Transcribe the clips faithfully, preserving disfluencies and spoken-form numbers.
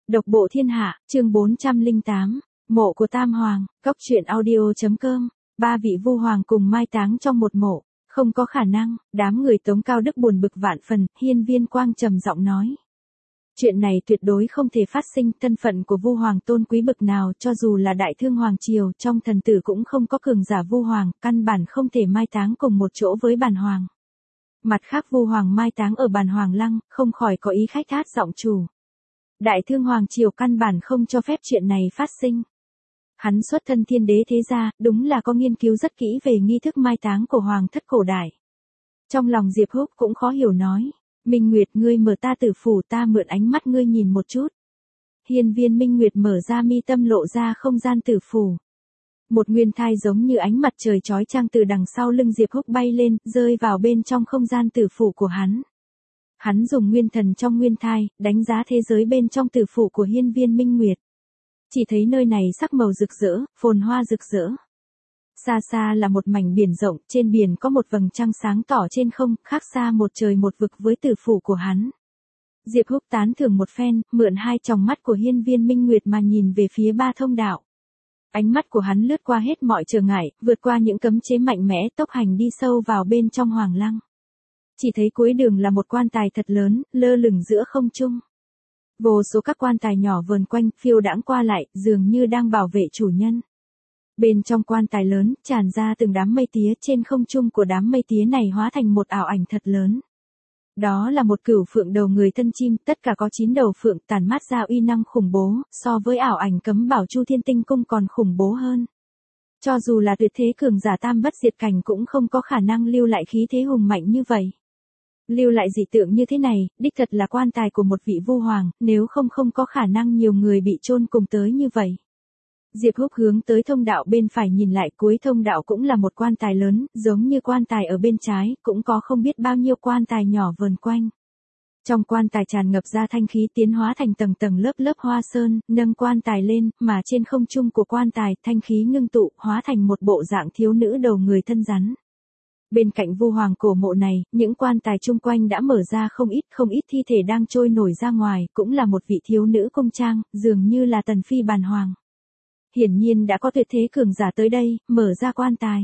Độc bộ thiên hạ, chương bốn trăm lẻ tám, mộ của Tam Hoàng, góc truyện audio.com, ba vị vu hoàng cùng mai táng trong một mộ, không có khả năng, đám người Tống Cao Đức buồn bực vạn phần, Hiên Viên Quang trầm giọng nói. Chuyện này tuyệt đối không thể phát sinh, thân phận của vu hoàng tôn quý bực nào, cho dù là đại thương hoàng triều, trong thần tử cũng không có cường giả vu hoàng, căn bản không thể mai táng cùng một chỗ với bản hoàng. Mặt khác vu hoàng mai táng ở bản hoàng lăng, không khỏi có ý khách hát giọng chủ. Đại thương hoàng triều căn bản không cho phép chuyện này phát sinh. Hắn xuất thân thiên đế thế gia, đúng là có nghiên cứu rất kỹ về nghi thức mai táng của hoàng thất cổ đại. Trong lòng Diệp Húc cũng khó hiểu nói, Minh Nguyệt ngươi mở ta tử phủ, ta mượn ánh mắt ngươi nhìn một chút. Hiên Viên Minh Nguyệt mở ra mi tâm lộ ra không gian tử phủ. Một nguyên thai giống như ánh mặt trời chói chang từ đằng sau lưng Diệp Húc bay lên, rơi vào bên trong không gian tử phủ của hắn. Hắn dùng nguyên thần trong nguyên thai, đánh giá thế giới bên trong tử phủ của Hiên Viên Minh Nguyệt. Chỉ thấy nơi này sắc màu rực rỡ, phồn hoa rực rỡ. Xa xa là một mảnh biển rộng, trên biển có một vầng trăng sáng tỏ trên không, khác xa một trời một vực với tử phủ của hắn. Diệp Húc tán thưởng một phen, mượn hai tròng mắt của Hiên Viên Minh Nguyệt mà nhìn về phía ba thông đạo. Ánh mắt của hắn lướt qua hết mọi trở ngại, vượt qua những cấm chế mạnh mẽ, tốc hành đi sâu vào bên trong hoàng lăng. Chỉ thấy cuối đường là một quan tài thật lớn, lơ lửng giữa không trung. Vô số các quan tài nhỏ vờn quanh, phiêu đãng qua lại, dường như đang bảo vệ chủ nhân. Bên trong quan tài lớn, tràn ra từng đám mây tía, trên không trung của đám mây tía này hóa thành một ảo ảnh thật lớn. Đó là một cửu phượng đầu người thân chim, tất cả có chín đầu phượng, tản mát ra uy năng khủng bố, so với ảo ảnh cấm bảo Chu Thiên Tinh Cung còn khủng bố hơn. Cho dù là tuyệt thế cường giả tam bất diệt cảnh cũng không có khả năng lưu lại khí thế hùng mạnh như vậy. Lưu lại dị tượng như thế này, đích thật là quan tài của một vị vu hoàng, nếu không không có khả năng nhiều người bị chôn cùng tới như vậy. Diệp Húc hướng tới thông đạo bên phải nhìn lại, cuối thông đạo cũng là một quan tài lớn, giống như quan tài ở bên trái, cũng có không biết bao nhiêu quan tài nhỏ vờn quanh. Trong quan tài tràn ngập ra thanh khí tiến hóa thành tầng tầng lớp lớp hoa sơn, nâng quan tài lên, mà trên không trung của quan tài, thanh khí ngưng tụ, hóa thành một bộ dạng thiếu nữ đầu người thân rắn. Bên cạnh vu hoàng cổ mộ này, những quan tài chung quanh đã mở ra không ít không ít thi thể đang trôi nổi ra ngoài, cũng là một vị thiếu nữ cung trang, dường như là tần phi bản hoàng. Hiển nhiên đã có tuyệt thế cường giả tới đây, mở ra quan tài.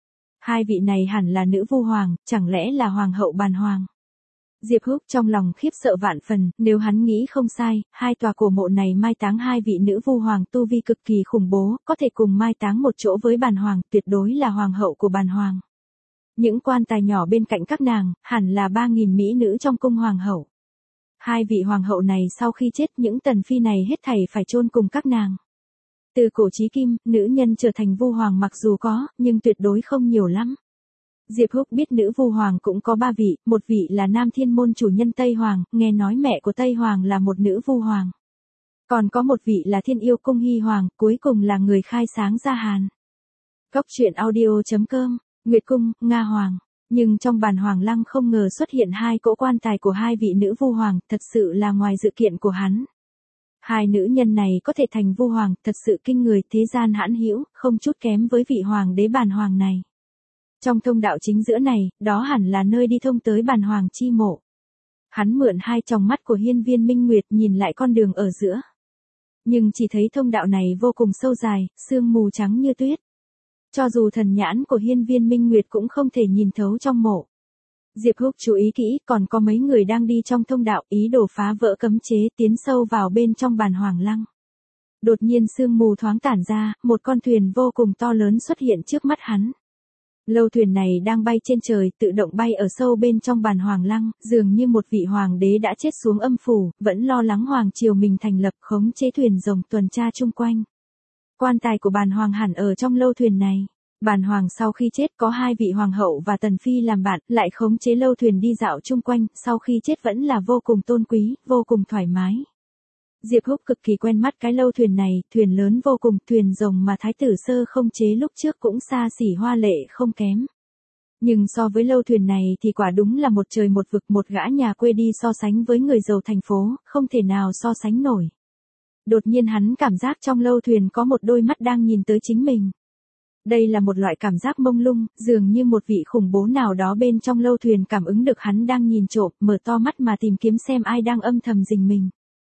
Hai vị này hẳn là nữ vu hoàng, chẳng lẽ là hoàng hậu bản hoàng. Diệp Húc trong lòng khiếp sợ vạn phần, nếu hắn nghĩ không sai, hai tòa cổ mộ này mai táng hai vị nữ vu hoàng tu vi cực kỳ khủng bố, có thể cùng mai táng một chỗ với bản hoàng, tuyệt đối là hoàng hậu của bản hoàng. Những quan tài nhỏ bên cạnh các nàng, hẳn là ba nghìn mỹ nữ trong cung hoàng hậu. Hai vị hoàng hậu này sau khi chết, những tần phi này hết thảy phải chôn cùng các nàng. Từ cổ chí kim, nữ nhân trở thành vu hoàng mặc dù có, nhưng tuyệt đối không nhiều lắm. Diệp Húc biết nữ vu hoàng cũng có ba vị, một vị là Nam Thiên môn chủ nhân Tây Hoàng, nghe nói mẹ của Tây Hoàng là một nữ vu hoàng. Còn có một vị là Thiên Yêu Cung Hy Hoàng, cuối cùng là người khai sáng Gia Hàn. Góc truyện audio.com, Nguyệt Cung, Nga Hoàng. Nhưng trong bản hoàng lăng không ngờ xuất hiện hai cỗ quan tài của hai vị nữ vu hoàng, thật sự là ngoài dự kiện của hắn. Hai nữ nhân này có thể thành vu hoàng, thật sự kinh người, thế gian hãn hữu, không chút kém với vị hoàng đế bản hoàng này. Trong thông đạo chính giữa này, đó hẳn là nơi đi thông tới bản hoàng chi mộ. Hắn mượn hai tròng mắt của Hiên Viên Minh Nguyệt nhìn lại con đường ở giữa. Nhưng chỉ thấy thông đạo này vô cùng sâu dài, sương mù trắng như tuyết. Cho dù thần nhãn của Hiên Viên Minh Nguyệt cũng không thể nhìn thấu trong mộ. Diệp Húc chú ý kỹ, còn có mấy người đang đi trong thông đạo, ý đồ phá vỡ cấm chế, tiến sâu vào bên trong bản hoàng lăng. Đột nhiên sương mù thoáng tản ra, một con thuyền vô cùng to lớn xuất hiện trước mắt hắn. Lâu thuyền này đang bay trên trời, tự động bay ở sâu bên trong bản hoàng lăng, dường như một vị hoàng đế đã chết xuống âm phủ, vẫn lo lắng hoàng triều mình thành lập, khống chế thuyền rồng tuần tra chung quanh. Quan tài của bản hoàng hẳn ở trong lâu thuyền này. Bản hoàng sau khi chết có hai vị hoàng hậu và tần phi làm bạn, lại khống chế lâu thuyền đi dạo chung quanh, sau khi chết vẫn là vô cùng tôn quý, vô cùng thoải mái. Diệp Húc cực kỳ quen mắt cái lâu thuyền này, thuyền lớn vô cùng, thuyền rồng mà thái tử Sơ không chế lúc trước cũng xa xỉ hoa lệ không kém. Nhưng so với lâu thuyền này thì quả đúng là một trời một vực, một gã nhà quê đi so sánh với người giàu thành phố, không thể nào so sánh nổi. Đột nhiên hắn cảm giác trong lâu thuyền có một đôi mắt đang nhìn tới chính mình. Đây là một loại cảm giác mông lung, dường như một vị khủng bố nào đó bên trong lâu thuyền cảm ứng được hắn đang nhìn trộm, mở to mắt mà tìm kiếm xem ai đang âm thầm rình mình.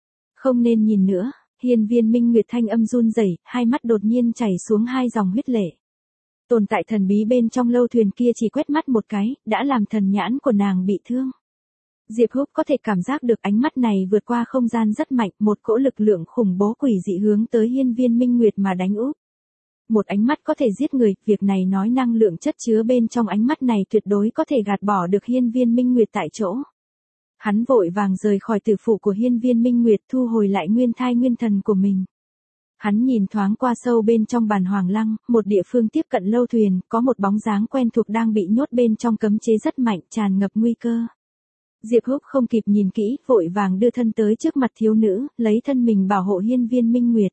Không nên nhìn nữa, hiên viên Minh Nguyệt thanh âm run rẩy, hai mắt đột nhiên chảy xuống hai dòng huyết lệ. Tồn tại thần bí bên trong lâu thuyền kia chỉ quét mắt một cái, đã làm thần nhãn của nàng bị thương. Diệp Húc có thể cảm giác được ánh mắt này vượt qua không gian rất mạnh, một cỗ lực lượng khủng bố quỷ dị hướng tới hiên viên Minh Nguyệt mà đánh úp. Một ánh mắt có thể giết người, việc này nói năng lượng chất chứa bên trong ánh mắt này tuyệt đối có thể gạt bỏ được hiên viên Minh Nguyệt tại chỗ. Hắn vội vàng rời khỏi tử phủ của hiên viên Minh Nguyệt, thu hồi lại nguyên thai nguyên thần của mình. Hắn nhìn thoáng qua sâu bên trong bàn hoàng lăng, một địa phương tiếp cận lâu thuyền, có một bóng dáng quen thuộc đang bị nhốt bên trong cấm chế rất mạnh, tràn ngập nguy cơ. Diệp Húc không kịp nhìn kỹ, vội vàng đưa thân tới trước mặt thiếu nữ, lấy thân mình bảo hộ hiên viên Minh Nguyệt.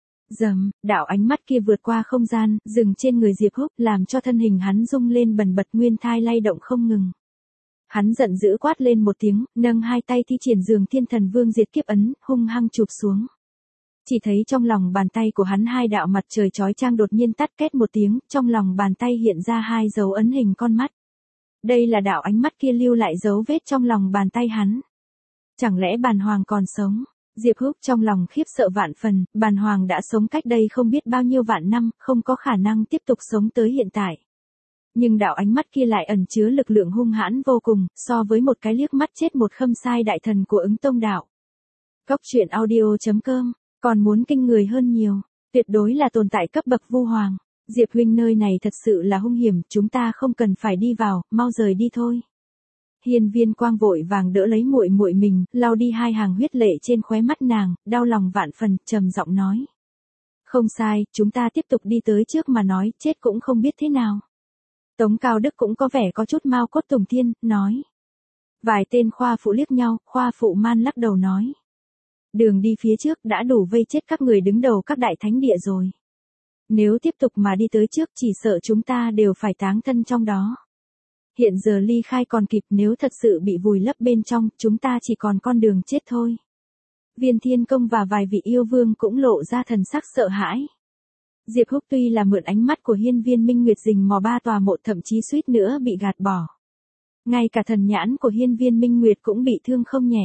Dầm, đạo ánh mắt kia vượt qua không gian, dừng trên người Diệp Húc, làm cho thân hình hắn rung lên bần bật, nguyên thai lay động không ngừng. Hắn giận dữ quát lên một tiếng, nâng hai tay thi triển Dường Thiên Thần Vương Diệt Kiếp Ấn, hung hăng chụp xuống. Chỉ thấy trong lòng bàn tay của hắn hai đạo mặt trời chói chang đột nhiên tắt két một tiếng, trong lòng bàn tay hiện ra hai dấu ấn hình con mắt. Đây là đạo ánh mắt kia lưu lại dấu vết trong lòng bàn tay hắn. Chẳng lẽ bàn hoàng còn sống? Diệp Húc trong lòng khiếp sợ vạn phần, bàn hoàng đã sống cách đây không biết bao nhiêu vạn năm, không có khả năng tiếp tục sống tới hiện tại. Nhưng đạo ánh mắt kia lại ẩn chứa lực lượng hung hãn vô cùng, so với một cái liếc mắt chết một khâm sai đại thần của Ứng Tông đạo. Cốc truyện audio chấm com, còn muốn kinh người hơn nhiều, tuyệt đối là tồn tại cấp bậc vu hoàng. Diệp huynh, nơi này thật sự là hung hiểm, chúng ta không cần phải đi vào, mau rời đi thôi. Hiên viên Quang vội vàng đỡ lấy muội muội mình, lau đi hai hàng huyết lệ trên khóe mắt nàng, đau lòng vạn phần, trầm giọng nói. Không sai, chúng ta tiếp tục đi tới trước mà nói, chết cũng không biết thế nào. Tống Cao Đức cũng có vẻ có chút mau cốt tùng thiên, nói. Vài tên khoa phụ liếc nhau, khoa phụ man lắc đầu nói. Đường đi phía trước đã đủ vây chết các người đứng đầu các đại thánh địa rồi. Nếu tiếp tục mà đi tới trước chỉ sợ chúng ta đều phải táng thân trong đó. Hiện giờ ly khai còn kịp, nếu thật sự bị vùi lấp bên trong, chúng ta chỉ còn con đường chết thôi. Viên Thiên Công và vài vị yêu vương cũng lộ ra thần sắc sợ hãi. Diệp Húc tuy là mượn ánh mắt của hiên viên Minh Nguyệt rình mò ba tòa mộ, thậm chí suýt nữa bị gạt bỏ. Ngay cả thần nhãn của hiên viên Minh Nguyệt cũng bị thương không nhẹ.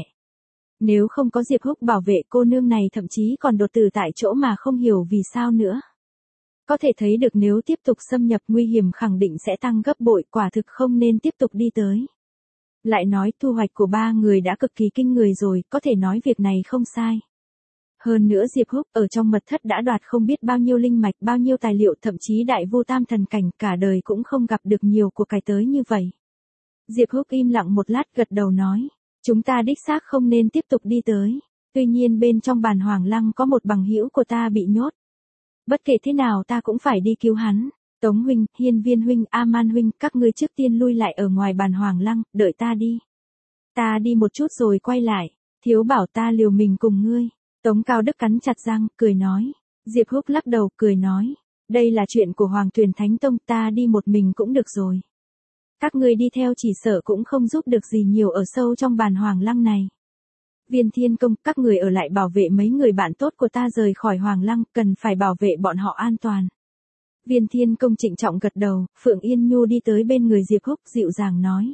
Nếu không có Diệp Húc bảo vệ, cô nương này thậm chí còn đột tử tại chỗ mà không hiểu vì sao nữa. Có thể thấy được nếu tiếp tục xâm nhập nguy hiểm khẳng định sẽ tăng gấp bội, quả thực không nên tiếp tục đi tới. Lại nói thu hoạch của ba người đã cực kỳ kinh người rồi, có thể nói việc này không sai. Hơn nữa Diệp Húc ở trong mật thất đã đoạt không biết bao nhiêu linh mạch, bao nhiêu tài liệu, thậm chí đại vô tam thần cảnh, cả đời cũng không gặp được nhiều của cải tới như vậy. Diệp Húc im lặng một lát gật đầu nói, chúng ta đích xác không nên tiếp tục đi tới. Tuy nhiên bên trong bàn hoàng lăng có một bằng hữu của ta bị nhốt. Bất kể thế nào ta cũng phải đi cứu hắn. Tống huynh, hiên viên huynh, A-man huynh, các ngươi trước tiên lui lại ở ngoài bàn hoàng lăng, đợi ta đi. Ta đi một chút rồi quay lại, thiếu bảo ta liều mình cùng ngươi. Tống Cao Đức cắn chặt răng, cười nói. Diệp Húc lắc đầu, cười nói. Đây là chuyện của Hoàng Tuyền Thánh Tông, ta đi một mình cũng được rồi. Các ngươi đi theo chỉ sợ cũng không giúp được gì nhiều ở sâu trong bàn hoàng lăng này. Viên Thiên Công, các người ở lại bảo vệ mấy người bạn tốt của ta rời khỏi hoàng lăng, cần phải bảo vệ bọn họ an toàn. Viên Thiên Công trịnh trọng gật đầu, Phượng Yên Nhu đi tới bên người Diệp Húc dịu dàng nói.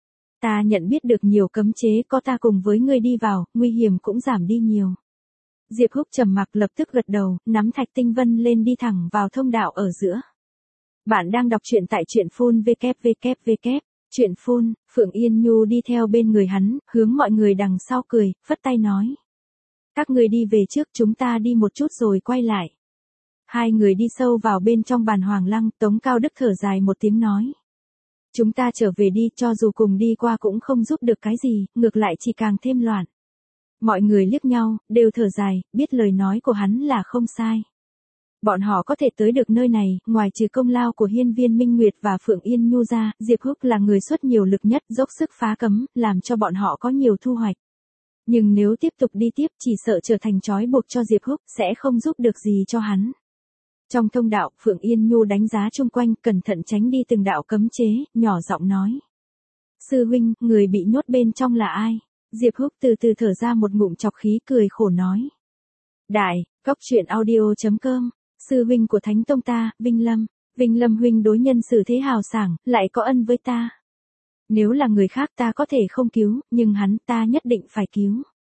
Ta nhận biết được nhiều cấm chế, có ta cùng với ngươi đi vào, nguy hiểm cũng giảm đi nhiều. Diệp Húc trầm mặc lập tức gật đầu, nắm Thạch Tinh Vân lên đi thẳng vào thông đạo ở giữa. Bạn đang đọc truyện tại truyện phun vê kép vê kép vê kép. Chuyện phun, Phượng Yên Nhu đi theo bên người hắn, hướng mọi người đằng sau cười, phất tay nói. Các người đi về trước, chúng ta đi một chút rồi quay lại. Hai người đi sâu vào bên trong bàn hoàng lăng, Tống Cao Đức thở dài một tiếng nói. Chúng ta trở về đi, cho dù cùng đi qua cũng không giúp được cái gì, ngược lại chỉ càng thêm loạn. Mọi người liếc nhau, đều thở dài, biết lời nói của hắn là không sai. Bọn họ có thể tới được nơi này, ngoài trừ công lao của hiên viên Minh Nguyệt và Phượng Yên Nhu ra, Diệp Húc là người xuất nhiều lực nhất, dốc sức phá cấm, làm cho bọn họ có nhiều thu hoạch. Nhưng nếu tiếp tục đi tiếp, chỉ sợ trở thành trói buộc cho Diệp Húc, sẽ không giúp được gì cho hắn. Trong thông đạo, Phượng Yên Nhu đánh giá chung quanh, cẩn thận tránh đi từng đạo cấm chế, nhỏ giọng nói. Sư huynh, người bị nhốt bên trong là ai? Diệp Húc từ từ thở ra một ngụm chọc khí, cười khổ nói. Đại, cốc truyện audio chấm com. Sư huynh của Thánh Tông ta, Vinh Lâm. Vinh Lâm huynh đối nhân xử thế hào sảng, lại có ân với ta. Nếu là người khác ta có thể không cứu, nhưng hắn ta nhất định phải cứu.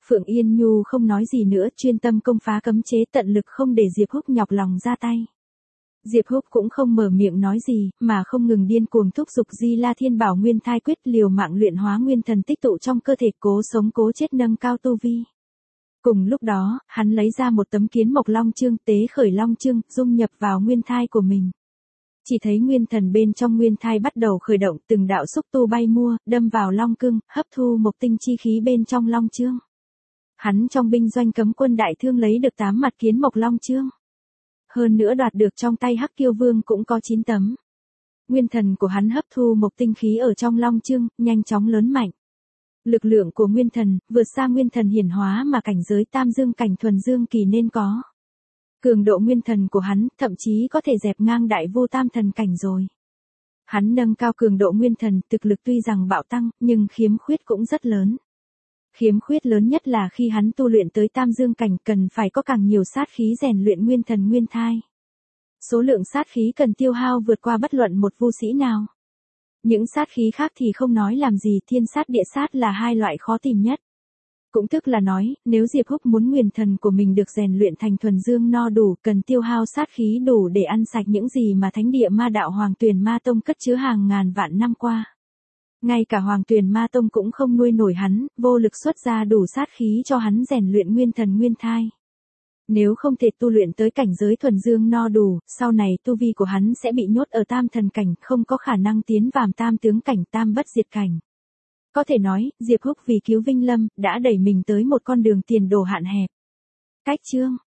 Phượng Yên Nhu không nói gì nữa, chuyên tâm công phá cấm chế, tận lực không để Diệp Húc nhọc lòng ra tay. Diệp Húc cũng không mở miệng nói gì, mà không ngừng điên cuồng thúc giục Di La Thiên Bảo Nguyên Thai Quyết, liều mạng luyện hóa nguyên thần tích tụ trong cơ thể, cố sống cố chết nâng cao tu vi. Cùng lúc đó, hắn lấy ra một tấm kiến mộc long chương, tế khởi long chương, dung nhập vào nguyên thai của mình. Chỉ thấy nguyên thần bên trong nguyên thai bắt đầu khởi động, từng đạo xúc tu bay mua, đâm vào long cương, hấp thu mộc tinh chi khí bên trong long chương. Hắn trong binh doanh cấm quân đại thương lấy được tám mặt kiến mộc long chương. Hơn nữa đoạt được trong tay Hắc Kiêu Vương cũng có chín tấm. Nguyên thần của hắn hấp thu mộc tinh khí ở trong long chương, nhanh chóng lớn mạnh. Lực lượng của nguyên thần, vượt xa nguyên thần hiển hóa mà cảnh giới tam dương cảnh thuần dương kỳ nên có. Cường độ nguyên thần của hắn, thậm chí có thể dẹp ngang đại vô tam thần cảnh rồi. Hắn nâng cao cường độ nguyên thần, thực lực tuy rằng bạo tăng, nhưng khiếm khuyết cũng rất lớn. Khiếm khuyết lớn nhất là khi hắn tu luyện tới tam dương cảnh cần phải có càng nhiều sát khí rèn luyện nguyên thần nguyên thai. Số lượng sát khí cần tiêu hao vượt qua bất luận một vu sĩ nào. Những sát khí khác thì không nói làm gì, thiên sát địa sát là hai loại khó tìm nhất. Cũng tức là nói, nếu Diệp Húc muốn nguyên thần của mình được rèn luyện thành thuần dương no đủ, cần tiêu hao sát khí đủ để ăn sạch những gì mà thánh địa ma đạo Hoàng Tuyền Ma Tông cất chứa hàng ngàn vạn năm qua. Ngay cả Hoàng Tuyền Ma Tông cũng không nuôi nổi hắn, vô lực xuất ra đủ sát khí cho hắn rèn luyện nguyên thần nguyên thai. Nếu không thể tu luyện tới cảnh giới thuần dương no đủ, sau này tu vi của hắn sẽ bị nhốt ở tam thần cảnh, không có khả năng tiến vào tam tướng cảnh, tam bất diệt cảnh. Có thể nói, Diệp Húc vì cứu Vinh Lâm, đã đẩy mình tới một con đường tiền đồ hạn hẹp. Cách chương